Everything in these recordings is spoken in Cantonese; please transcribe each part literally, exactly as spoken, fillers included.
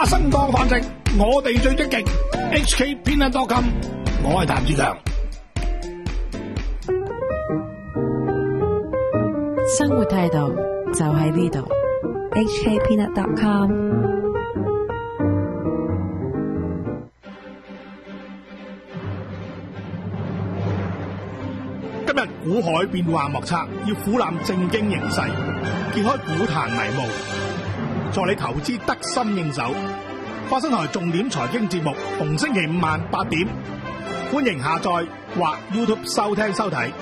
花生當飯食，我哋最積極。H K Peanut dot com， 我係譚志強。 生活態度就喺呢度。 H K Peanut dot com。 今日股海變幻莫測，要俯瞰正經形勢，揭開股壇迷霧，助你投資得心應手。花生台重點財經節目，逢星期五晚八點，歡迎下載或 YouTube 收聽收睇。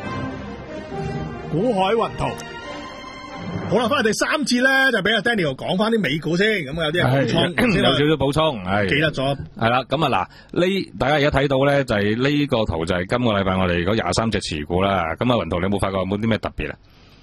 股海雲圖。好啦，翻嚟第三節咧，就俾阿 Daniel 講翻啲美股先，咁有啲人補充， 有少少補充，係記得咗， 係啦。咁啊嗱，呢大家而家睇到咧，就係呢個圖就係今個禮拜我哋嗰廿三隻持股啦。咁啊，雲圖你有冇發覺有冇啲咩特別啊？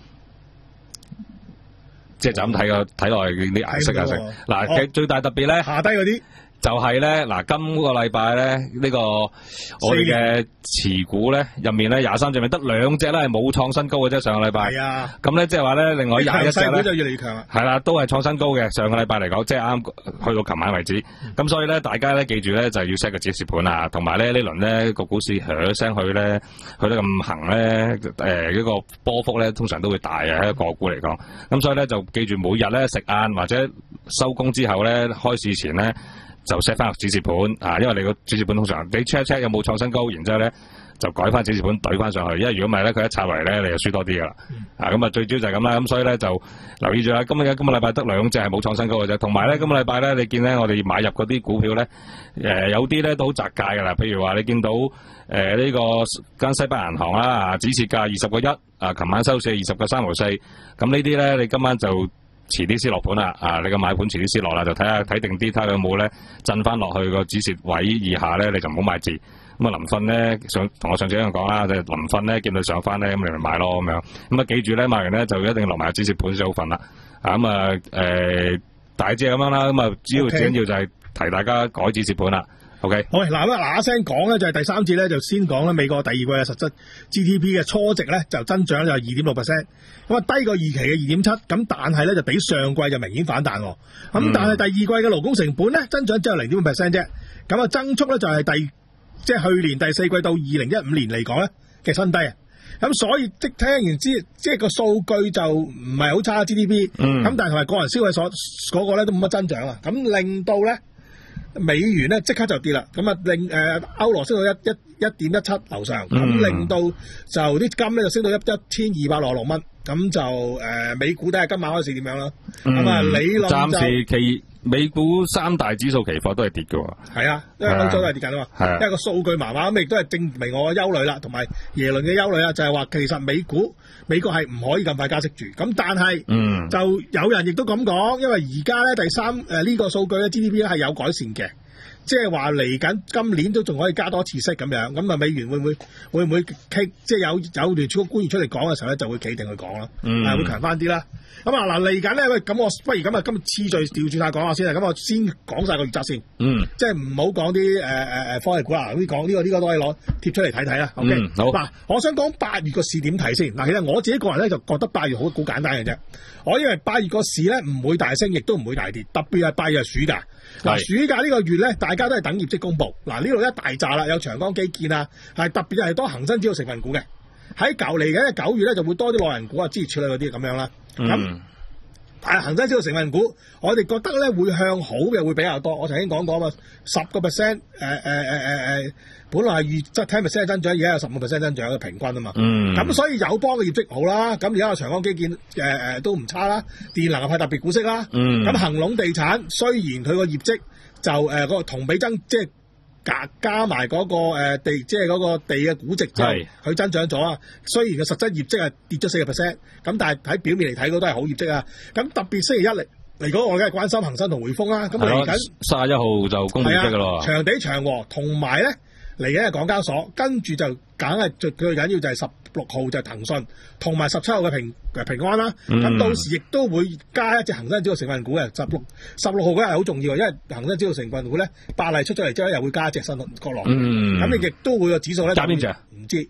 即係就咁睇個睇落去啲顏色啊，色嗱，其實最大特別咧， 下低嗰啲。 就係咧，嗱，今個禮拜咧，呢、這個我哋嘅持股咧入面咧，廿三隻咪得兩隻咧係冇創新高嘅啫，上個禮拜。係啊。咁咧即係話咧，另外廿一隻咧就越嚟越強啦。係啦，都係創新高嘅。上個禮拜嚟講，即係啱去到琴晚為止。咁、嗯、所以咧，大家咧記住咧，就要 set 個止蝕盤啊，同埋咧呢輪咧個股市響一聲去咧，去得咁行咧，誒、呃、呢個波幅咧通常都會大嘅喺個股嚟講。咁所以咧就記住每日咧食晏或者收工之後咧開市前咧。就 set 翻個指示盤啊，因為你個指示盤通常你 check check 有冇創新高，然之後咧就改翻指示盤懟翻上去，因為如果唔係咧佢一插嚟咧你就輸多啲噶啦。啊咁啊最主要就係咁啦，咁所以咧就留意住啦。今日今個禮拜得兩隻係冇創新高嘅啫，同埋咧今個禮拜咧你見咧我哋買入嗰啲股票咧誒、呃、有啲咧都好窄價噶啦，譬如話你見到誒呢、呃這個間西北銀行啦，指示價二十個一啊，琴晚收市二十個三毫四，咁呢啲咧你今晚就遲啲先落盤啦，啊！你個買盤遲啲先落啦，就睇下睇定啲，睇下有冇咧震翻落去個止蝕位以下咧，你就唔好買字。咁啊，臨瞓咧上同我上次一樣講啦，就係臨瞓咧見到上翻咧，咁你咪買咯咁樣。咁啊，記住咧買完咧就一定落埋止蝕盤先好瞓啦。啊咁啊誒，大致係咁樣啦。咁啊，主要最緊要就係提大家改止蝕盤啦。OK， 好嗱，咁嗱嗱聲講咧，就係第三節咧，就先講咧美國第二季嘅實質 G D P 嘅初值咧，就增長就係二點六 percent， 咁啊低過預期嘅二點七，咁但係咧就比上季就明顯反彈喎。咁、嗯、但係第二季嘅勞工成本咧增長只有零點五 percent 啫，咁啊增速咧就係第即係、就是、去年第四季到二零一五年嚟講咧嘅新低啊。咁所以即聽完之，即係個數據就唔係好差 G D P， 咁、嗯、但係同埋個人消費所嗰個咧都冇乜增長啊，咁令到咧。美元咧即刻就跌啦，咁啊令誒歐羅升到一一一點一七樓上，咁、嗯、令到就啲金咧就升到一一千二百六十六蚊，咁就誒、呃、美股睇下今晚開市點樣啦。咁、嗯、啊理論就暫時期美股三大指數期貨都係跌嘅喎。係啊，因為歐洲都係跌緊啊嘛。因為個數據麻麻咁，亦都係證明我嘅憂慮啦，同埋耶倫嘅憂慮啦，就係、是、話其實美股美國係唔可以咁快加息住。咁但係、嗯、就有人亦都咁講，因為而家咧第三誒呢、呃這個數據咧 G D P 咧係有改善嘅。即係話嚟緊今年都仲可以加多次息咁樣，咁啊美元會唔會會唔會企？即係有有聯儲局官員出嚟講嘅時候咧，就會企定去講啦，嗯，會強翻啲啦。咁啊嗱嚟緊咧，喂，咁我不如咁啊，今日次序調轉下講下先啊。咁我先講晒個預測先，嗯，即係唔好講啲誒誒誒科技股啊，啲講呢個呢、這個都可以攞貼出嚟睇睇啦。OK，嗯、好。嗱，我想講八月個市點睇先。嗱，其實我自己個人咧就覺得八月好好簡單嘅啫。我因為八月個市咧唔會大升，亦都唔會大跌，特別係八月係暑假。嗱，暑假呢個月咧，大家都係等業績公布。嗱，呢度一大扎啦，有長江基建啊，係特別係多恒生指數成分股嘅。喺舊嚟嘅九月咧，就會多啲內銀股啊、諸如此類嗰啲咁樣啦。咁、嗯，但係恒生指數成分股，我哋覺得咧會向好嘅會比較多。我曾經講過啊嘛，十個 percent， 誒誒誒誒誒，本來係預即係十 percent 增長，而家有十五 percent 增長嘅平均啊嘛。嗯。咁所以友邦嘅業績好啦，咁而家有長江基建誒誒、呃、都唔差啦，電能係特別股息啦。嗯。咁恒隆地產雖然佢個業績就誒嗰、呃那個同比增即係。加加埋嗰個誒地，即係嗰個地嘅估值就佢增長咗啊！雖然個實質業績係跌咗四個 percent，咁但係喺表面嚟睇，嗰都係好業績啊！咁特別星期一嚟嚟講，我梗係關心恒生同匯豐啦。咁嚟緊三十一號就公布業績噶咯，長地長和同埋咧嚟緊係港交所，跟住就梗係最最緊要就係十六號就係騰訊，同埋十七號嘅平平安啦。咁、嗯、到時亦都會加一隻恒生指數成分股嘅十六十六號嗰日係好重要，因為恒生指數成分股咧，百麗出咗嚟之後又會加一隻新國內。咁、嗯、你亦都會個指數咧加邊隻？唔知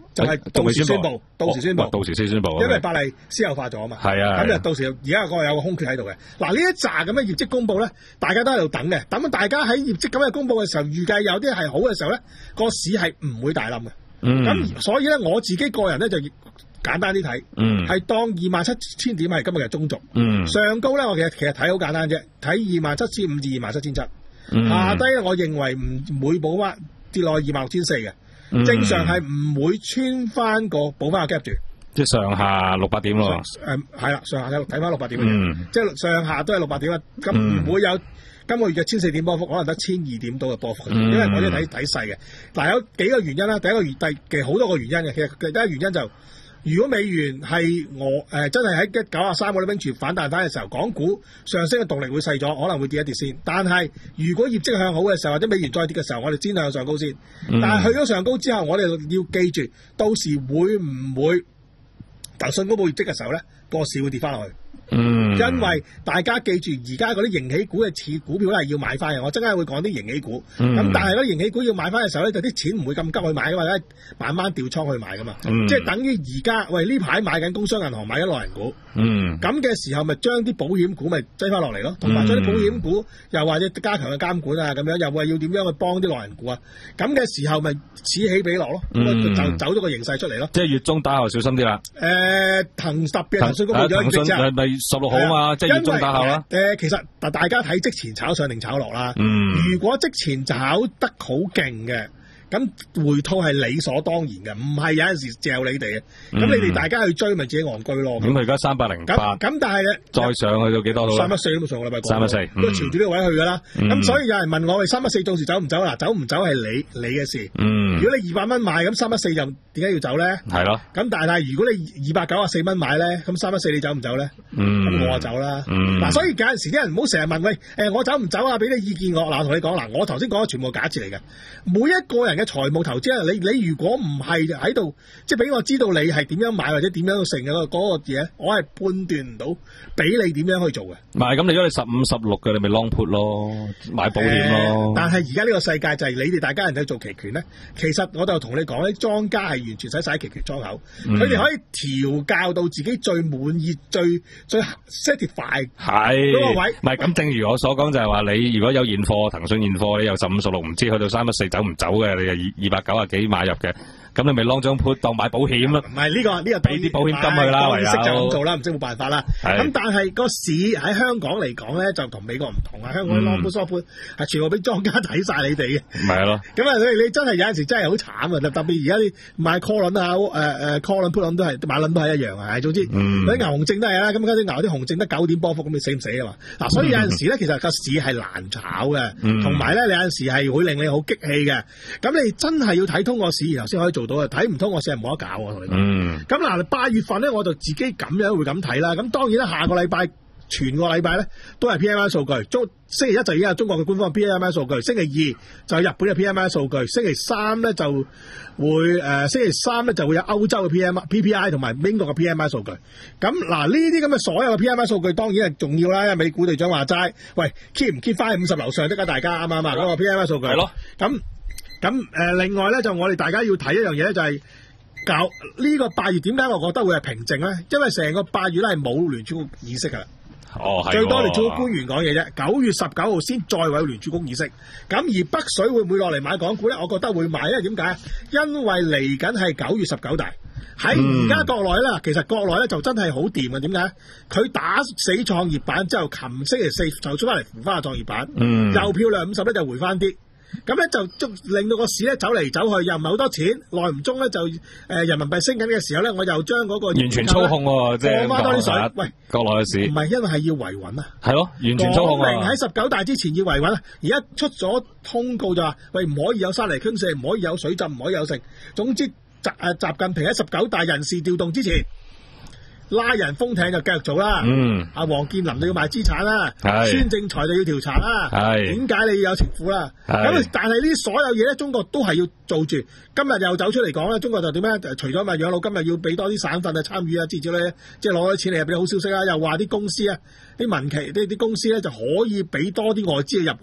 就係到時宣佈，到時宣佈， 到時先宣佈， 因為百麗私有化咗啊嘛。 係啊， 咁就到時而家個有個空缺喺度嘅。嗱呢一紮咁嘅業績公佈咧，大家都喺度等嘅。等大家喺業績咁嘅公佈嘅時候，預計有啲係好嘅時候咧，個市係唔會大冧嘅。咁、嗯、所以咧，我自己個人咧就簡單啲睇，係、嗯、當二萬七千點係今日嘅中軸、嗯。上高咧，我其實其實睇好簡單啫，睇二萬七千五至二萬七千七。下低咧，我認為唔會補翻跌落去二萬六千四嘅。正常係唔會穿翻個補翻個 gap 住，即係上下六百點咯。誒係啦，上下睇翻六百點嘅、嗯，即係上下都係六百點啊。咁唔會有今個月嘅千四點波幅，可能得千二點到嘅波幅、嗯。因為我哋睇睇細嘅。嗱有幾個原因啦，第一個原第嘅好多個原因嘅，其實第一個原因就。如果美元係我誒、呃、真係喺一九啊三嗰啲冰柱反彈翻嘅時候，港股上升嘅動力會細咗，可能會跌一跌先。但係如果業績向好嘅時候，或者美元再跌嘅時候，我哋先向上高先。嗯、但係去咗上高之後，我哋要記住，到時會唔會騰訊公布業績嘅時候咧，個市會跌翻落去。嗯，因為大家記住，而家嗰啲盈喜股嘅似股票咧係要買翻嘅，我陣間會講啲盈喜股。咁、嗯、但係嗰啲盈喜股要買翻嘅時候咧，就啲錢唔會咁急去買，或者慢慢調倉去買噶嘛。嗯、即係等於而家，喂呢排買緊工商銀行，買緊內銀股。嗯，咁嘅時候咪將啲保險股咪擠翻落嚟咯，同埋將啲保險股又或者加強嘅監管啊，咁樣又話要點樣去幫啲內銀股啊？咁嘅時候咪此起彼落咯，咁、嗯、就走咗個形勢出嚟咯。即係月中打後小心啲啦。誒、呃，騰特別騰訊公布咗業績之後，係咪十六號啊嘛？即係月中打後啦。誒、呃，其實大家睇即前炒上定炒落啦。嗯。如果即前炒得好勁嘅。咁回吐係理所當然嘅，唔係有陣時嚼你哋嘅。咁、嗯、你哋大家去追咪自己戇居咯。咁佢而家三百零八，咁但係咧再上去到幾多？三一四咁上個禮拜講。三一四都朝住呢個位去㗎啦。咁、嗯、所以有人問我：喂，三一四到時走唔走？嗱，走唔走係你你嘅事。嗯。如果你二百蚊買，咁三一四就點解要走咧？係咯。咁但係如果你二百九十四蚊買咧，咁三一四你走唔走咧？嗯。咁我就走啦。嗯。嗱、啊，所以有陣時啲人唔好成日問：喂，誒、呃、我走唔走啊？俾啲意見我。嗱，我同你講嗱，我頭先講嘅全部假設嚟嘅，每一個人嘅財務投資啊，你你如果唔係喺度，即係俾我知道你係點樣買或者點樣成嘅嗰個嘢，我係判斷唔到俾你點樣去做嘅。唔係咁，你如果你十五十六嘅，你咪 long put 咯，買保險咯。呃、但係而家呢個世界就係你哋大家人去做期權咧，其實我就同你講咧，莊家係完全使晒期權莊口，佢、嗯、哋可以調教到自己最滿意、最最 satisfy 係嗰個位。唔係咁，正如我所講就係話，你如果有現貨，騰訊現貨，你有十五十六唔知去到三一四走唔走嘅，你二二百九啊幾買入嘅。咁你咪 long 張 put 當買保險咯，唔係呢個呢、呢個俾啲保險金去啦，唯有識就咁做啦，唔識冇辦法啦。咁但係個市喺香港嚟講咧，就同美國唔同啊。香港啲 long put short put 係全部俾莊家睇晒你哋嘅，咪係咯。咁啊，你你真係有陣時真係好慘啊！特別而家你買 call 輪啊，誒、呃、誒 call 輪 put 輪都係買輪都係一樣啊。總之嗰啲牛熊證都係啦。咁嗰啲牛啲熊證得九點波幅，咁你死唔死啊嘛？嗱，所以有陣時咧，其實個市係難炒嘅，同埋咧你有陣時係會令你好激氣嘅。咁你真係要睇通個市，然後先可以做到啊！睇唔通我市係冇得搞，我同你講。咁、嗯、嗱，八月份咧我就自己咁樣會咁睇啦。咁當然啦，下個禮拜全個禮拜咧都係 P M I 數據。中星期一就已經有中國嘅官方 P M I 數據，星期二就係日本嘅 P M I 數據，星期三咧就會誒、呃，星期三咧就會有歐洲嘅 P M I、P P I 同埋英國嘅 P M I 數據。咁嗱，呢啲咁嘅所有嘅 P M I 數據當然係重要啦。因為美股隊長話齋，喂 keep 唔 keep 翻喺五十樓上得㗎？大家啱唔啱啊？嗰個 P M I 數據係咯，咁。咁誒、呃，另外咧就我哋大家要睇一樣嘢咧，就係搞呢個八月點解我覺得會係平靜咧？因為成個八月咧係冇聯儲局議息噶啦，哦，最多聯儲局官員講嘢啫。九月十九號先再會有聯儲局議息。咁而北水會唔會落嚟買港股咧？我覺得會買，因為點解？因為嚟緊係九月十九大，喺而家國內咧，其實國內咧就真係好掂嘅。點解？佢打死創業板之後，琴星期四就出翻嚟扶翻個創業板，嗯，又漂亮五十咧就回翻啲。咁咧就足令到個市咧走嚟走去，又唔係好多錢，耐唔中咧就誒、呃、人民幣升緊嘅時候咧，我又將嗰個完全操控喎，即係放翻多啲水。喂，國內嘅市唔係因為係要維穩啊，係咯，完全操控啊！喺十九大之前要維穩啊，而家出咗通告就話，喂，唔可以有山泥傾瀉，唔可以有水浸，唔可以有剩。總之習誒習近平喺十九大人事調動之前，拉人封艇就繼續做啦。嗯，阿王健林就要賣資產啦，孫政才就要調查啦。係點解你要有情婦啦？咁但係呢啲所有嘢咧，中國都係要做住。今日又走出嚟講咧，中國就點咧？除咗咪養老，今日要俾多啲省份啊參與啊，之之類，即係攞啲錢嚟俾好消息啦。又話啲公司啊，啲民企啲啲公司咧就可以俾多啲外資去入股。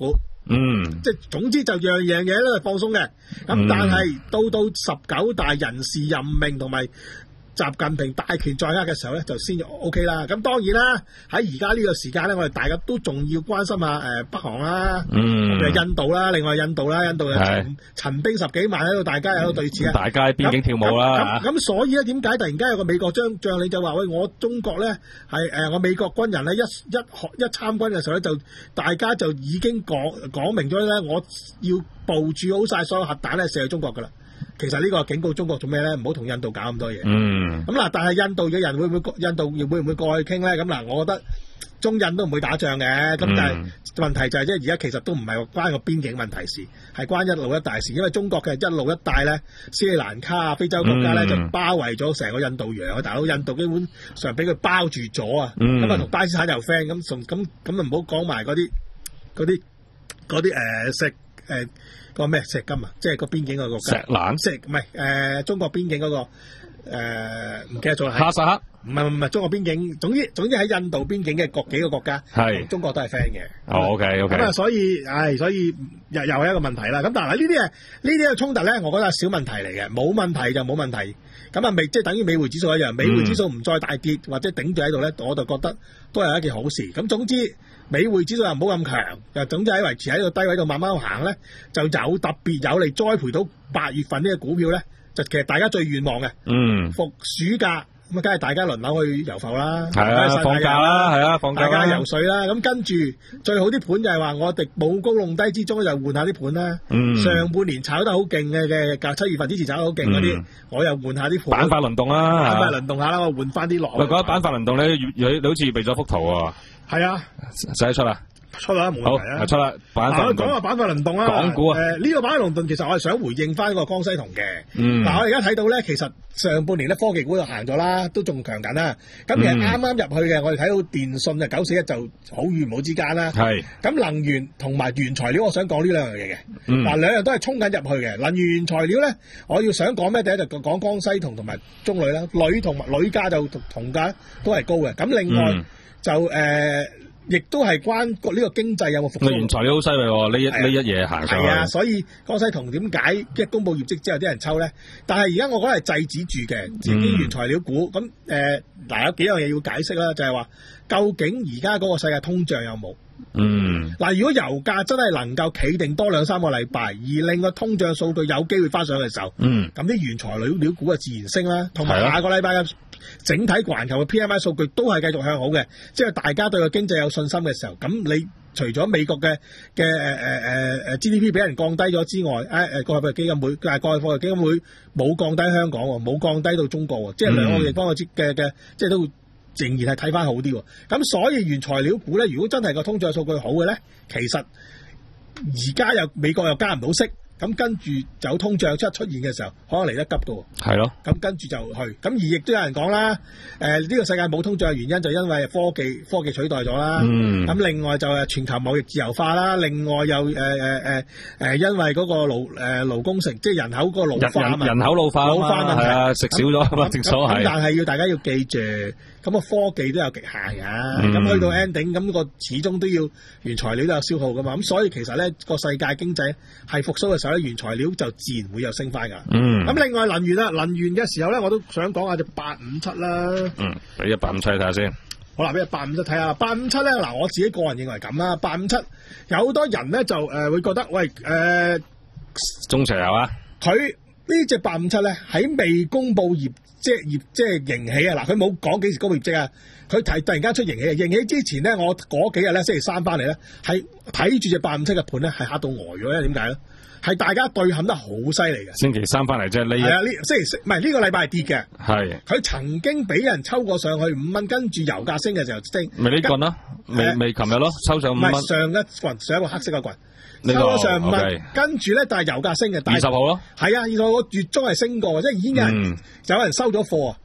嗯， 即係總之就樣樣嘢咧放鬆嘅。咁、嗯、但係到到十九大人事任命同埋習近平大權在握嘅時候咧，就先 O K 啦。咁當然啦，喺而家呢個時間咧，我哋大家都仲要關心下誒、呃、北韓啦，嗯，印度啦，另外印度啦，印度有陳陳兵十幾萬喺度，大家喺度對峙啊， 大家喺邊境跳舞啦。 咁咁所以咧，點解突然間有個美國將將領就話喂，我中國咧係誒我美國軍人咧一一學一參軍嘅時候咧，就大家就已經講講明咗咧，我要部署好晒所有核彈咧射去中國噶啦。其實呢個警告中國做咩咧？唔好同印度搞咁多嘢。嗯。咁嗱，但係印度嘅人會唔會印度會唔會過去傾咧？咁嗱，我覺得中印都唔會打仗嘅。咁、嗯、但係問題就係即係而家其實都唔係關個邊境問題事，係關一路一帶事。因為中國嘅一路一帶咧，斯里蘭卡啊、非洲國家咧、嗯、就包圍咗成個印度洋。大佬印度基本上俾佢包住咗啊。咁啊同巴基斯坦又 friend，咁咁咁啊唔好講埋嗰啲嗰啲嗰啲誒石誒。呃個咩石金啊，即係個邊境嗰個石蘭石唔係誒中國邊境嗰、那個誒唔、呃、記得咗啦。 哈薩克唔係唔係中國邊境，總之總之喺印度邊境嘅各幾個國家係中國都係 friend 嘅。 哦 OK OK。 咁啊，所以唉，所以又又係一個問題啦。咁但係呢啲係呢啲嘅衝突咧，我覺得係小問題嚟嘅，冇問題就冇問題。咁啊，未即係等於美匯指數一樣，美匯指數唔再大跌、嗯、或者頂住喺度咧，我就覺得都係一件好事。咁總之。美匯指數又唔好咁強，又總之喺維持喺個低位度慢慢行咧，就有特別有利栽培到八月份呢個股票咧，就其實大家最願望嘅。嗯。復暑假咁啊，梗係大家輪流去遊浮啦。係啊，放假啦，係啊，放假。 大家游水啦，咁跟住最好啲盤就係話我哋冇高弄低之中就換下啲盤啦。嗯。上半年炒得好勁嘅嘅，隔七月份之前炒得好勁嗰啲，我又換下啲盤。 板塊輪動啦。 板塊輪動下啦，我換翻啲落。 喂，講板塊輪動咧，你好似備咗幅圖喎。 係啊， 使得出啦， 出啦，冇問題啊， 出啦。板塊輪動， 講下板塊輪動啦。 港股啊， 誒、呃、呢、這個板塊輪動其實我係想回應翻個江西銅嘅。嗯。嗱，我而家睇到咧，其實上半年咧科技股就行咗啦，都仲強緊啦。咁其實啱啱入去嘅，我哋睇到電信啊九四一就好與唔好之間啦。係。咁能源同埋原材料，我想講呢兩樣嘢嘅。嗯。嗱，兩樣都係衝緊入去嘅。能源原材料咧，我要想講咩？第一就講江西銅同埋中鋁啦，鋁同埋鋁價就銅價都係高嘅。咁另外。嗯就誒，亦、呃、都係關個呢個經濟有冇復甦。原材料好犀利喎，呢一呢一嘢行上去。係啊， 所以江西銅點解一公佈業績之後啲人抽咧？但係而家我覺得係制止住嘅，自己原材料股。咁、嗯、誒，嗱、呃、有幾樣嘢要解釋啦，就係、是、話究竟而家嗰個世界通脹有冇？嗯，嗱，如果油價真係能夠企定多兩三個禮拜，而令個通脹數據有機會翻上嘅時候，嗯，咁啲原材料料股啊自然升啦，同埋下個禮拜嘅整體環球嘅 P M I 數據都係繼續向好嘅，即係大家對個經濟有信心嘅時候，咁你除咗美國嘅嘅誒誒誒誒 G D P 俾人降低咗之外，誒誒國際貨幣基金會，但係國際貨幣基金會冇降低香港喎，冇降低到中國喎，即係兩個地方嘅嘅嘅，即係都。仍然係睇翻好啲喎，咁所以原材料股咧，如果真係個通脹數據好嘅咧，其實而家又美國又加唔到息，咁跟住有通脹出出現嘅時候，可能嚟得急㗎喎。係咯，咁跟住就去，咁而亦都有人講啦，誒、呃、呢、這個世界冇通脹嘅原因就因為科技科技取代咗啦。嗯。咁另外就係全球貿易自由化啦，另外又誒誒誒誒因為嗰個勞誒、呃、勞工成即係人口個老化啊嘛， 人口老化老化問題啊，食少咗啊嘛，正所謂。 但係要大家要記住。咁個科技都有極限㗎，咁、嗯、去到 ending，咁個始終都要原材料都有消耗噶嘛，咁所以其實咧個世界經濟係復甦嘅時候咧，原材料就自然會有升翻㗎。嗯，咁另外能源啦，能源嘅時候咧，我都想講下隻八五七啦。 嗯，俾一八五七睇下先。 好啦，俾一八五七睇下，八五七咧嗱，我自己個人認為咁啦，八五七有好多人咧就誒、呃、會覺得喂誒、呃、 中石油啊， 佢呢隻八五七咧喺未公佈業。即係業即係盈喜啊！嗱，佢冇講幾時公佈業績啊，佢提突然間出盈喜啊！盈喜之前咧，我嗰幾日咧星期三翻嚟咧，係睇住隻八五七嘅盤咧，係嚇到呆咗咧。點解咧？係大家對撼得好犀利嘅。星期三翻嚟即係呢？係啊，呢星期四唔係呢個禮拜係跌嘅。係。佢曾經俾人抽過上去五蚊，跟住油價升嘅時候升。咪呢棍咯？未未琴日咯，抽上五蚊。唔係上一棍，上一個黑色嘅棍。收咗上五蚊， okay. 跟住咧，但係油價升嘅，二十號咯，係啊，二十號月中係升過，即係已經有人、嗯、有人收咗貨啊，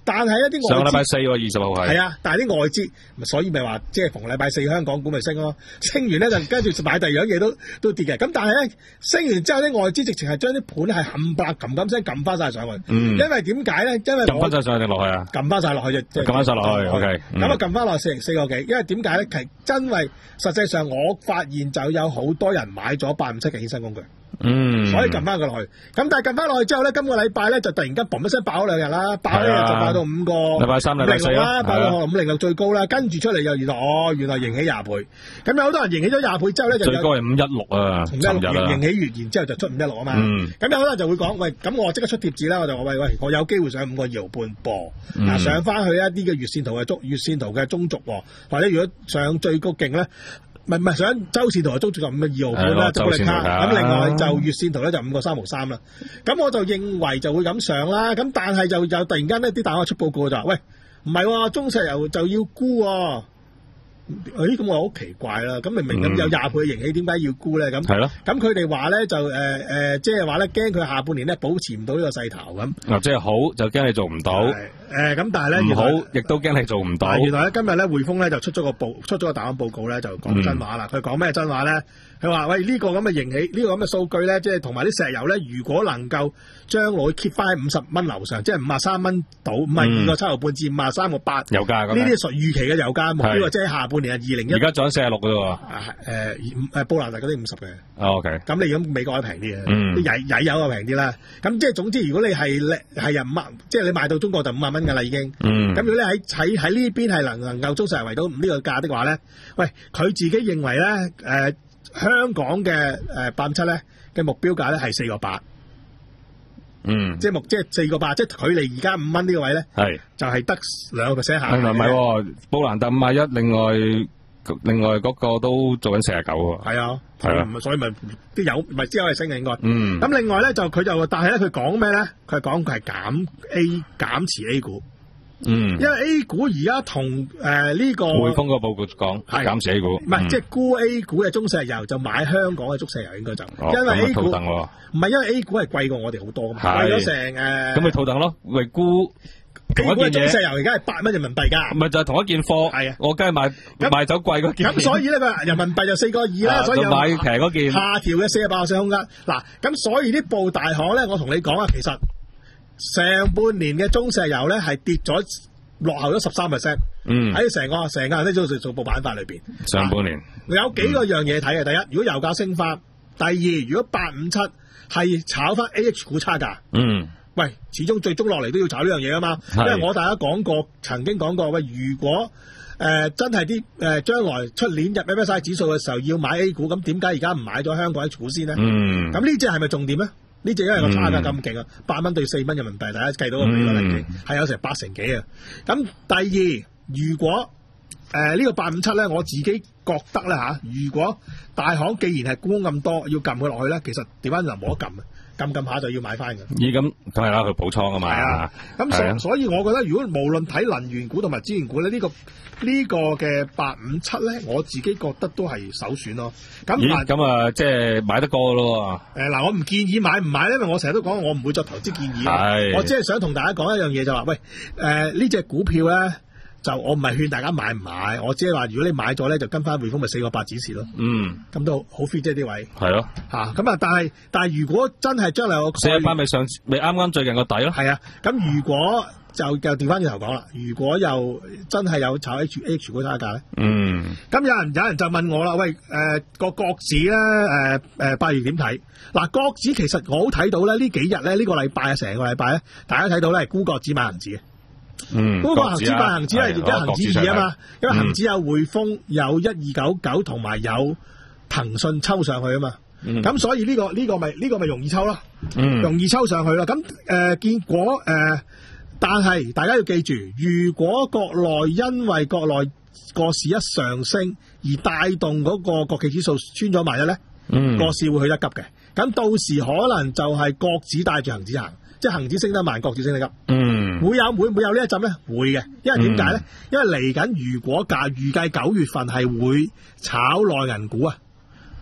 但係一啲外資上個禮拜四喎，二十號係。 係啊，但係啲外資，所以咪話即係逢禮拜四香港股咪升咯，升完咧就跟住買第二樣嘢都都跌嘅。咁但係咧升完之後啲外資直情係將啲盤係冚唪唥撳撳聲撳翻晒上去。嗯。因為點解咧？因為撳翻晒上去定落去啊？ 撳翻晒落去就撳翻晒落去。O K。 咁啊撳翻落去四四個幾，因為點解咧？其因為實際上我發現就有好多人買咗八五七嘅衍生工具。嗯，所以撳翻佢落去，咁但係撳翻落去之後咧，今個禮拜咧就突然間嘣一聲爆咗兩日啦，爆一日就爆到五個， 禮拜三、禮拜四啦， 爆到五零六最高啦，跟住出嚟又原來哦，原來盈起廿倍，咁有好多人盈起咗廿倍之後咧就最高係五一六啊， 五一六盈起完，然之後就出五一六啊嘛，咁有好多人就會講喂，咁我即刻出貼紙啦，我就話喂喂，我有機會上五個二毫半噃，嗱上翻去一啲嘅月線圖嘅中月線圖嘅中軸，或者如果上最高勁咧。唔係唔係，上周線圖係中住就五個二毫半啦，就保力卡。咁另外就月線圖咧就五個三毫三啦。咁我就認為就會咁上啦。咁但係就就突然間呢啲大行出報告就話：喂，唔係喎，中石油就要沽喎。誒咁我好奇怪啦，咁明明咁有廿倍嘅盈喜，點解要沽咧？咁係咯，咁佢哋話咧就誒誒，即係話咧驚佢下半年咧保持唔到呢個勢頭咁。嗱， 即係好就驚你做唔到，誒咁但係咧唔好，亦都驚你做唔到。 原來咧今日咧匯豐咧就出咗個報，出咗個大行報告咧就講真話啦。佢講咩真話咧？佢話喂呢個咁嘅盈喜，呢個咁嘅數據咧，即係同埋啲石油咧，如果能夠將來 keep 翻喺五十蚊樓上，即係五十三蚊到，唔係二個七毫半至五十三個八。油價呢啲屬預期嘅油價目標，即係下半年係二零一。 而家漲四十六嘅喎。 誒誒，布蘭特嗰啲五十嘅。 O K。咁你咁美國係平啲嘅，啲曳曳油就平啲啦。咁即係總之，如果你係叻係入五，即係你賣到中國就五萬蚊㗎啦已經。嗯。咁如果你喺喺喺呢邊係能能夠中石油圍到呢個價的話咧，喂，佢自己認為咧誒。呃香港嘅誒八五七咧嘅目標價咧係四個八，嗯，即係目即係四個八，即係距離而家五蚊呢個位咧，係就係得兩個 percent 下。唔係，布蘭特五啊一，另外另外嗰個都做緊四十九喎。 係啊，係啊，所以咪啲油咪之後係升嘅應該。嗯，咁另外咧就佢就但係咧佢講咩咧？佢係講佢係減 A 減持 A 股。嗯，因為 A 股而家同誒呢個匯豐個報告講係減持 A 股， 唔係即係沽 A 股嘅中石油就買香港嘅中石油應該就，因為 A 股唔係因為 A 股係貴過我哋好多，貴咗成誒， 咁咪套戥咯，為沽 A 股嘅中石油而家係八蚊人民幣㗎， 唔係就係同一件貨，係啊，我梗係買賣走貴嗰件， 咁所以咧佢人民幣就四個二啦，所以買平嗰件下調嘅四十八個 percent 空間，嗱咁所以啲部大行咧，我同你講啊，其實。上半年嘅中石油咧係跌咗落後咗十三 percent， 喺成個成個呢組逐步板塊裏邊。 上半年、啊、 有幾個樣嘢睇嘅，第一，如果油價升翻；第二，如果八五七係炒翻 A H 股差價。嗯，喂，始終最終落嚟都要炒呢樣嘢啊嘛。因為我大家講過，曾經講過，喂，如果誒、呃、真係啲誒將來出年入 M S C I 指數嘅時候要買 A 股，咁點解而家唔買咗香港 H 股先呢？嗯，咁呢隻係咪重點咧？呢隻因為個差價咁勁啊，八蚊對四蚊人民幣，大家計到個比例勁，係、嗯、有成八成幾啊！咁第二，如果誒、呃這個、呢個八五七咧，我自己覺得咧嚇，如果大行既然係沽咁多，要撳佢落去咧，其實調翻就冇得撳啊！撳撳下就要買翻嘅。 咦？咁梗係啦，佢補倉啊嘛。係啊。咁所、啊、所以，我覺得如果無論睇能源股同埋資源股咧，呢、這個呢、這個嘅八五七咧，我自己覺得都係首選咯。咁咁啊，即係買得過咯。 誒嗱、呃，我唔建議買唔買咧，因為我成日都講我唔會作投資建議。係。我只係想同大家講一樣嘢就話、是，喂，誒呢隻股票咧。就我唔係勸大家買唔買，我只係話如果你買咗咧，就跟翻匯豐咪四個八指示咯。嗯，咁都好 fit 啫啲位。係咯，吓咁啊！但係但係如果真係將來我四個八咪上咪啱啱最近個底咯。 係啊，咁如果就又調翻轉頭講啦，如果又真係有炒 H H 股差價咧，嗯，咁有人有人就問我啦，喂，誒、呃、個國指咧，誒誒八月點睇？嗱，國指其實我好睇到咧，呢幾日咧，呢、這個禮拜啊，成個禮拜咧，大家睇到咧係沽國指買恒指嘅。嗯，嗰個恒指買恒指係而家恒指二啊嘛，因為恒指有匯豐、有一二九九同埋有騰訊抽上去啊嘛，咁、嗯、所以呢、這個呢、這個咪呢、這個咪容易抽咯，嗯、容易抽上去咯。咁誒、呃，結果誒、呃，但係大家要記住，如果國內因為國內個市一上升而帶動嗰個國企指數穿咗埋一咧，嗯、個市會去得急嘅。咁到時可能就係國指帶住恒指行。即係恒指升得慢，國指升得急。嗯，會有會唔會有呢一陣咧？會嘅，因為點解咧？因為嚟緊如果價預計九月份係會炒內銀股啊，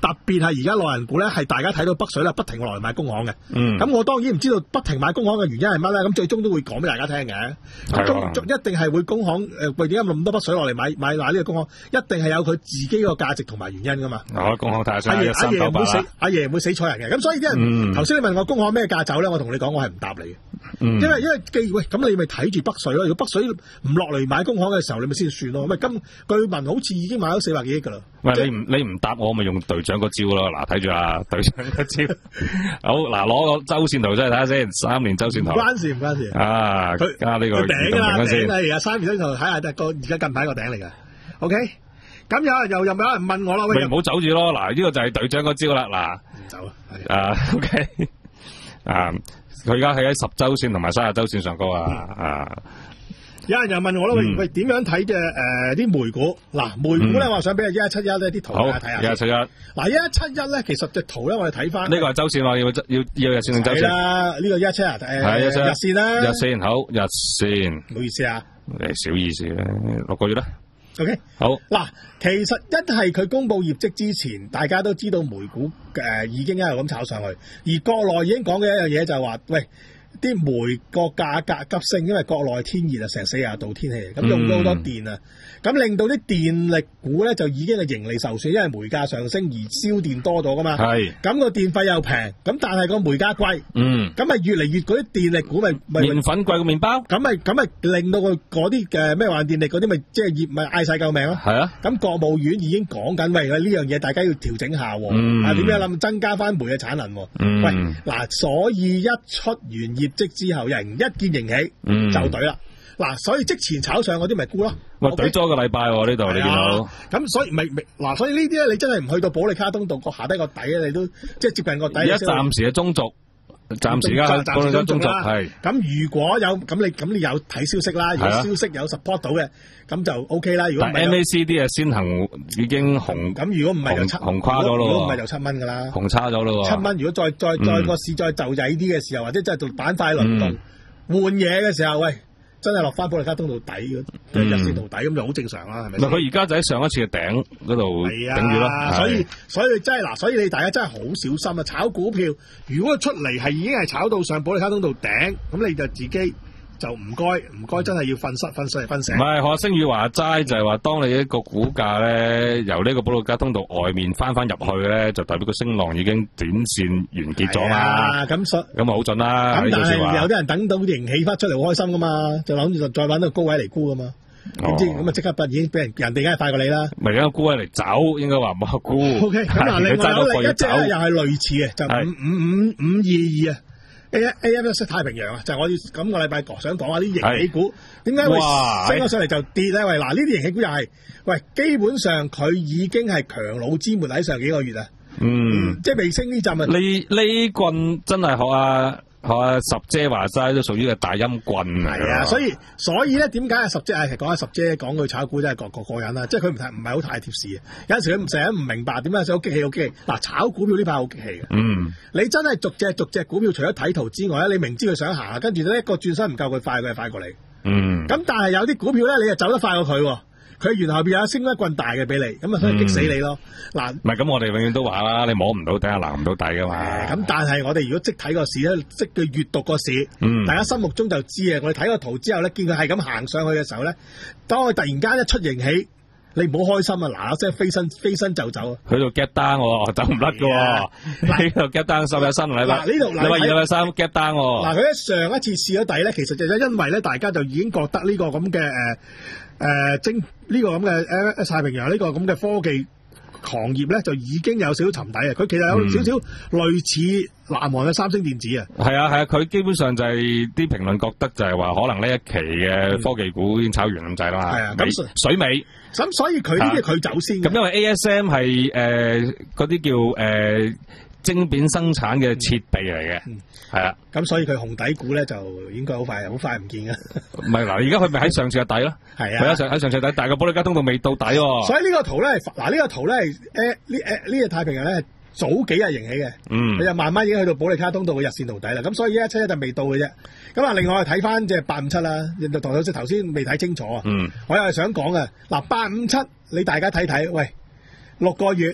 特別係而家內人股咧，係大家睇到北水咧不停落嚟買工行嘅。 嗯。 咁我當然唔知道不停買工行嘅原因係乜咧，咁最終都會講俾大家聽嘅。咁中一定係會工行誒，為點解咁多北水落嚟買買買呢個工行？一定係有佢自己個價值同埋原因噶嘛。 哦，工行太上阿爺阿爺唔會死， 啦阿爺唔會死錯人嘅。咁所以啲人頭先你問我工行咩價走咧，我同你講我係唔答你嘅。 嗯。 因為因為既喂咁你咪睇住北水咯。如果北水唔落嚟買工行嘅時候，你咪先算咯。咪今據聞好似已經買咗四百幾億噶啦。 喂，你唔你唔答我，咪用隊長個招咯。嗱，睇住啊，隊長個招。好，嗱，攞個周線圖出嚟睇下先，三年周線圖。 唔關事，唔關事。 啊， 佢加呢個頂啦，頂啦，而家三年周線圖睇下，個而家近排個頂嚟㗎。OK，咁有人又又有人問我啦，喂， 唔好走住咯。嗱，呢個就係隊長個招啦。嗱， 唔走啊。 啊 ，OK，啊，佢而家係喺十周線同埋三十周線上高啊，啊。 有人又問我啦，喂喂，點樣睇嘅誒啲煤股？嗱，煤股咧，我想俾阿一一七一呢啲圖大家睇下。 一一七一， 嗱，一一七一咧，其實隻圖咧，我哋睇翻。 呢個係周線喎，要要要日線定周線？ 係啦，呢個一一七啊，誒日線啦。 日線好，日線。 唔好意思啊， 誒，小意思咧，六個月啦。 OK， 好。 嗱，其實一係佢公布業績之前，大家都知道煤股誒已經一路咁炒上去，而國內已經講嘅一樣嘢就係話，喂。啲煤個價格急升，因為國內天熱啊，成四十度天氣，咁用咗好多電啊，咁、嗯、令到啲電力股咧就已經係盈利受損，因為煤價上升而燒電多咗噶嘛。係，咁個電費又平，咁但係個煤價貴，嗯，咁咪越嚟越嗰啲電力股咪咪麵粉貴過麵包，咁咪咁咪令到佢嗰啲嘅咩環電力嗰啲咪即係業咪嗌晒救命咯。係啊，咁國務院已經講緊，喂，呢樣嘢大家要調整下，嗯、啊點樣諗增加翻煤嘅產能，嗯、喂嗱，所以一出完業績之後，人一見盈喜、嗯、就懟啦。嗱，所以即前炒上嗰啲咪沽咯。喂，懟咗一個禮拜喎，呢度你見到。咁所以咪咪嗱，所以呢啲咧，你真係唔去到保利卡通道個下低個底咧，你都即係接近個底。而家暫時嘅中軸，暫時而家保利卡中軸係。咁如果有咁你咁你有睇消息啦，如果消息有 support 到嘅，咁就 OK 啦。如果唔係 M A C D 啊，先行已經紅。咁如果唔係就七紅跨咗咯。如果唔係就七蚊㗎啦。紅差咗咯。七蚊，如果再再再個市再就曳啲嘅時候，或者真係做板塊輪動換嘢嘅時候，喂。真係落翻保利卡通道底嘅，即係日線圖底咁就好正常啦，係咪？嗱，佢而家就喺上一次嘅頂嗰度頂住咯，所以所以真係嗱，所以你大家真係好小心啊！炒股票，如果出嚟係已經係炒到上保利卡通道頂，咁你就自己就唔該唔該，真係要瞓失瞓睡瞓醒。唔係，學星宇話齋就係話，當你一個股價咧由呢個保利卡通道外面翻翻入去咧，就代表個升浪已經短線完結咗啦。咁所咁啊好準啦。咁但係有啲人等到盈喜翻出嚟好開心噶嘛，就諗住就再揾到高位嚟沽噶嘛。點知咁啊即刻不已經俾人人哋梗係快過你啦。咪而家高位嚟走，應該話冇沽。O K，咁嗱，另外有另一隻又係類似嘅，就五五五五二二啊。A A M S 太平洋啊，就係、是、我要今個禮拜想講下啲盈喜股點解會升咗上嚟就跌咧？喂，嗱呢啲盈喜股又係喂，基本上佢已經係強弩之末喺上幾個月啊，嗯，嗯即係未升呢陣啊。呢呢棍真係學啊學啊十姐話齋都屬於個大陰棍嚟啊，所以所以咧點解啊十姐係講下十姐講佢炒股真係個個過癮啦，即係佢唔係唔係好太貼市啊，有陣時佢成日唔明白點解想好激氣好激氣嗱，炒股票呢排好激氣嘅，嗯，你真係逐隻逐隻股票除咗睇圖之外咧，你明知佢想行，跟住咧一個轉身唔夠佢快，佢係快過你，嗯，咁但係有啲股票咧，你就走得快過佢。佢原後邊有升一棍大嘅俾你，咁啊所以激死你咯。嗱、嗯，唔係咁，我哋永遠都話啦，你摸唔到底下拿唔到底噶嘛。咁、嗯、但係我哋如果即睇個市咧，即佢閱讀個市，嗯、大家心目中就知啊。我哋睇個圖之後咧，見佢係咁行上去嘅時候咧，當佢突然間一出盈喜，你唔好開心啊！嗱，即係飛身飛身就走。去到 gap down，走唔甩噶。呢度 gap down 收有新嚟啦。嗱呢度你話二百三 gap down。嗱，佢喺上一次試咗底咧，其實就因為咧，大家就已經覺得呢個咁嘅誒。誒，精呢個咁嘅誒太平洋呢個咁嘅科技行業咧，就已經有少少沉底啊！佢其實有少少類似南韓嘅三星電子啊。係啊係啊，佢基本上就係啲評論覺得就係話，可能呢一期嘅科技股已經炒完咁滯啦。係啊，咁水尾。咁所以佢呢啲佢走先。咁因為 A S M 係誒嗰啲叫誒。晶片生產嘅設備嚟嘅，係啊，咁所以佢紅底股咧就應該好快，好快唔見嘅。唔係嗱，而家佢咪喺上次嘅底咯，係啊，喺上喺上次底，但係個保利加通道未到底喎。所以呢個圖咧，嗱呢個圖咧，誒呢誒呢個太平洋咧早幾日迎起嘅，嗯，佢就慢慢已經去到保利加通道嘅日線圖底啦。咁所以一一七一就未到嘅啫。咁啊，另外睇翻即係八五七啦，同頭先頭先未睇清楚啊。嗯，我又係想講嘅，嗱八五七你大家睇睇，喂六個月。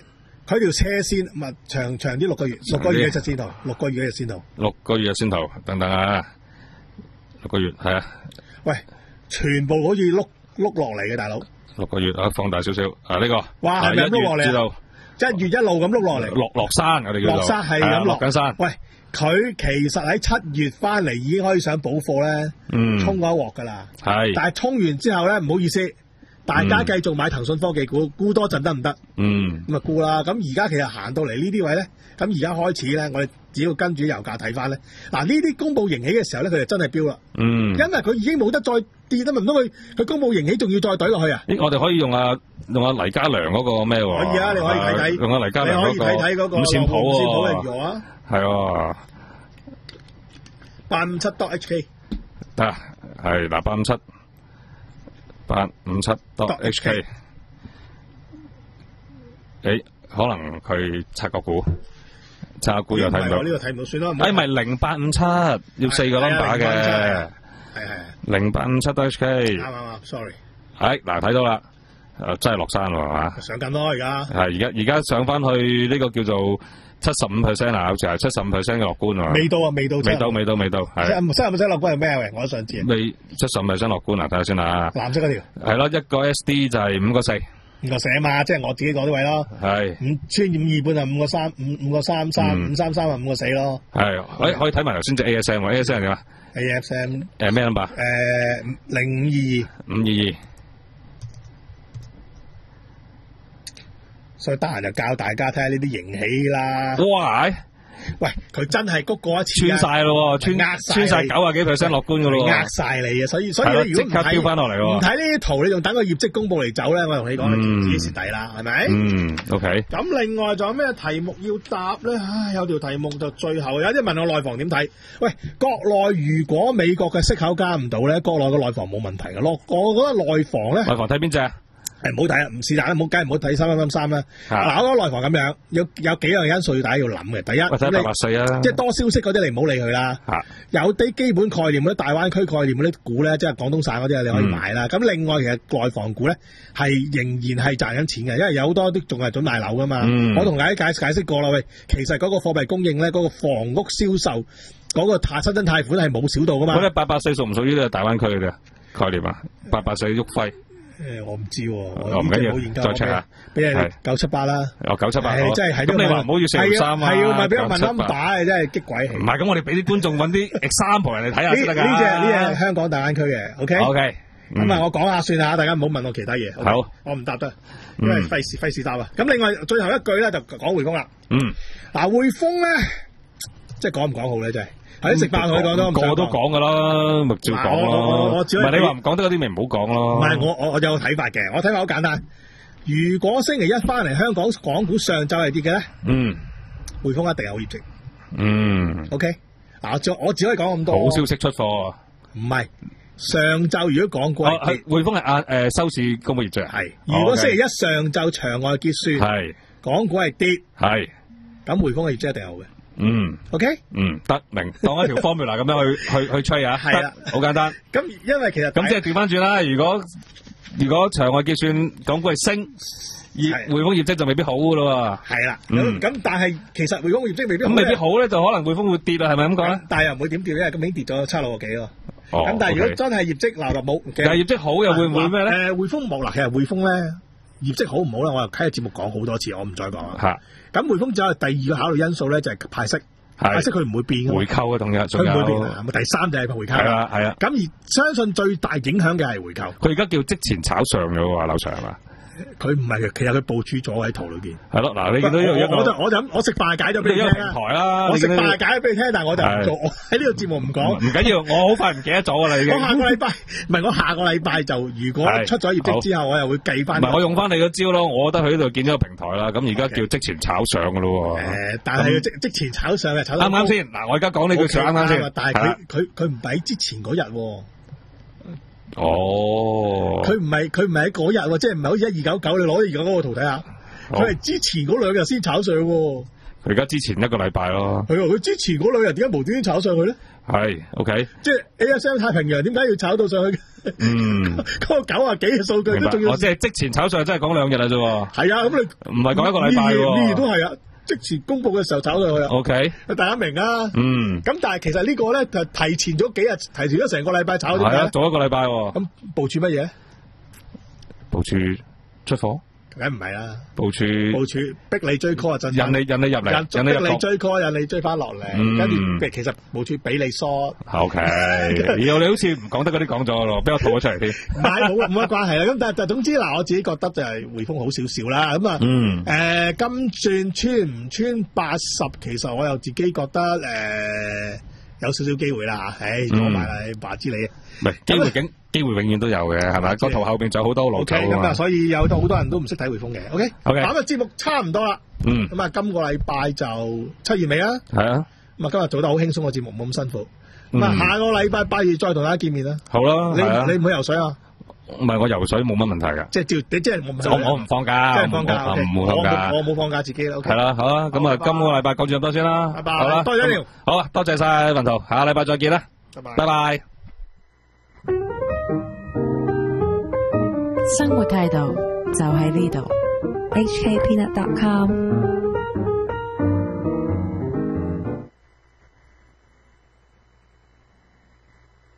佢條車線唔係長長啲六個月，六個月嘅日線圖，六個月嘅日線圖， 六個月嘅線圖，等等啊，六個月係啊， 喂，全部好似碌碌落嚟嘅大佬， 六個月啊，放大少少啊呢個， 哇係咪碌落嚟？ 知道， 一月一路咁碌落嚟， 落落山我哋叫做， 落山係咁落緊山。 喂，佢其實喺七月翻嚟已經可以上補貨咧， 嗯， 衝嗰一鑊噶啦， 係， 但係衝完之後咧，唔好意思。大家繼續買騰訊科技股，沽多陣得唔得？嗯，咁啊沽啦。咁而家其實行到嚟呢啲位咧，咁而家開始咧，我哋只要跟住油價睇翻咧，嗱呢啲公佈盈喜嘅時候咧，佢就真係飆啦。嗯，因為佢已經冇得再跌啦嘛，唔通佢佢公佈盈喜仲要再懟落去啊？ 咦，我哋可以用啊用啊黎家良嗰個咩喎？ 可以啊，你可以睇睇。 用啊黎家良嗰個。 你可以睇睇嗰個五線譜喎。 五線譜係如何啊？ 係喎。 八五七 dot H K。 得，係嗱八五七。八五七 .H K， 誒，可能佢拆個股，拆個股又睇唔到。 呢個睇唔到，算啦。 誒，咪零八五七，要四個 number 嘅。係係。零八五七 .H K。啱啱啱 ，sorry。 係嗱，睇到啦，誒，真係落山喎，係嘛？ 上緊咯，而家。係而家而家上翻去呢個叫做七十五 percent 啊，好似係七十五 percent 嘅樂觀啊。 未到啊，未到。 未到，未到，未到。係。 七十五 percent 樂觀係咩？喂，我都想知。 未七十五 percent 樂觀啊，睇下先啊。 藍色嗰條。 係咯，一個 S D 就係五個四。 五個四啊嘛，即係我自己嗰啲位咯。係。五穿五二半就五個三，五五個三三，五三三啊五個四咯。係，可以可以睇埋頭先隻 A S M，A S M 點啊 ？A S M 誒咩 number？誒零五二二。五二二。所以得閒就教大家睇下呢啲盈喜啦。哇！喂，佢真係谷過一次， 穿晒咯，穿穿晒九啊幾 percent 樂觀噶咯， 呃晒你啊！所以所以你如果唔睇飆翻落嚟， 唔睇呢啲圖，你仲等個業績公布嚟走咧，我同你講，你自己蝕底啦，係咪？嗯 ，OK。咁另外仲有咩題目要答咧？唉，有條題目就最後有啲問我內房點睇？喂，國內如果美國嘅息口加唔到咧，國內嘅內房冇問題嘅咯。我覺得內房咧，內房睇邊隻？係唔好睇啊！唔是但啦，唔好梗係唔好睇三三三三啦。嗱，我覺得內房咁樣，有有幾樣因素要大家要諗嘅。第一， 睇八八四啊， 即係多消息嗰啲，你唔好理佢啦。有啲基本概念嗰啲大灣區概念嗰啲股咧，即係廣東省嗰啲，你可以買啦。咁、嗯、另外其實內房股咧係仍然係賺緊錢嘅，因為有好多啲仲係準賣樓噶嘛。嗯、我同大家解解釋過啦，喂，其實嗰個貨幣供應咧，嗰、嗰個房屋銷售嗰、嗰個貸新增貸款係冇少到噶嘛。嗰啲八八四屬唔屬於呢個大灣區嘅概念啊？八八四旭輝。誒，我唔知喎，我唔緊要，再 check 下，俾你九七八啦。哦，九七八，真係喺咁你話唔好要四六三啊？係要咪俾我問 number 嘅，真係激鬼氣。唔係，咁我哋俾啲觀眾揾啲 example 人嚟睇下先得㗎。呢隻呢隻香港大灣區嘅 ，OK。OK。咁啊，我講下算啦，大家唔好問我其他嘢。好，我唔答得，因為費事費事答啊。咁另外最後一句咧就講匯豐啦。嗯。嗱，匯豐咧，即係講唔講好咧，真係。喺食飯同你講都，個個都講噶啦，咪照講咯。唔係你話唔講得嗰啲，咪唔好講咯。唔係我我我有個睇法嘅，我睇法好簡單。如果星期一翻嚟香港港股上晝係跌嘅咧，嗯，匯豐一定有業績。嗯 ，OK。嗱，我只我只可以講咁多。好消息出貨。唔係上晝如果港股係跌，匯豐係壓誒收市公布業績係。如果星期一上晝場外結算係港股係跌係，咁匯豐嘅業績一定有嘅。嗯 ，OK，嗯，得明，當一條 formula 咁樣去去去吹啊，係啦，好簡單。咁因為其實咁即係調翻轉啦，如果如果場外結算港股係升，業匯豐業績就未必好噶咯。係啦，咁咁但係其實匯豐業績未必咁未必好咧，就可能匯豐會跌啊，係咪咁講咧？但係又唔會點跌，因為咁已經跌咗七六個幾咯。哦，咁但係如果真係業績嗱就冇，但係業績好又會唔會咩咧？誒，匯豐冇啦，其實匯豐咧業績好唔好咧？我又睇個節目講好多次，我唔再講啦。吓。咁匯豐就係第二個考慮因素咧，就係派息，派息佢唔會變嘅，回購啊，同樣，佢唔會變啊。第三就係回購，係啊係啊。咁而相信最大影響嘅係回購。佢而家叫即前炒上咗喎，樓上係嘛？佢唔係嘅，其實佢部署咗喺圖裏邊。係咯，嗱，你見到呢度一個，我就我就我食飯解咗俾你聽啦。台啦，我食飯解咗俾你聽，但係我就唔做，我喺呢個節目唔講。唔緊要，我好快唔記得咗啦已經。我下個禮拜，唔係我下個禮拜就如果出咗業績之後，我又會計翻。唔係我用翻你嗰招咯，我覺得佢呢度見咗個平台啦，咁而家叫即前炒上噶咯。誒，但係即即前炒上嘅炒啱啱先？嗱，我而家講呢句啱啱先。但係佢佢佢唔喺之前嗰日。哦，佢唔係佢唔係喺嗰日，即係唔係好似一二九九你攞而家嗰個圖睇下，佢係之前嗰兩日先炒上。 佢而家之前一個禮拜咯。 係啊，佢之前嗰兩日點解無端端炒上去咧？ 係 ，OK。 即係 A S M 太平洋點解要炒到上去？ 嗯， 嗰個九啊幾嘅數據都仲要。 我即係即前炒上去，真係講兩日啦啫。 係啊，咁你唔係講一個禮拜喎。 呢月都係啊，即前公佈嘅時候炒上去啊。 OK， 大家明啊。 嗯。 咁但係其實呢個咧就提前咗幾日，提前咗成個禮拜炒點解？ 係啊，早一個禮拜。咁部署乜嘢？ 部署出貨。 梗唔係啦， 部署部署逼你追 call 啊，真引你引你入嚟，引你逼你追 call，引你追翻落嚟，跟住其實部署俾你疏。O K， 然後你好似唔講得嗰啲講咗咯，俾我吐咗出嚟添。 唔係冇冇乜關係啦，咁但係總之嗱，我自己覺得就係匯豐好少少啦，咁啊， 嗯， 誒金轉穿唔穿八十，其實我又自己覺得誒有少少機會啦，唉，講埋啦，話知你。 唔係機會景。機會永遠都有嘅，係咪？個圖後邊仲有好多路走啊！ 咁啊，所以有好多人都唔識睇匯豐嘅。O K，O K，咁啊，節目差唔多啦。 嗯。 咁啊，今個禮拜就七月尾啦。 係啊。 咁啊，今日做得好輕鬆嘅節目，冇咁辛苦。咁啊，下個禮拜八月再同大家見面啦。 好啦， 你你唔會游水啊？ 唔係我游水冇乜問題㗎。 即係照你即係我我我唔放假， 即係放假， 唔放假。 我冇放假自己啦。 係啦，好啦，咁啊，今個禮拜講住咁多先啦。 拜拜。 好啦， 多謝你。 好啊，多謝晒文圖，下個禮拜再見啦。 拜拜。 拜拜。 生活態度就喺呢度。 H K Peanut dot com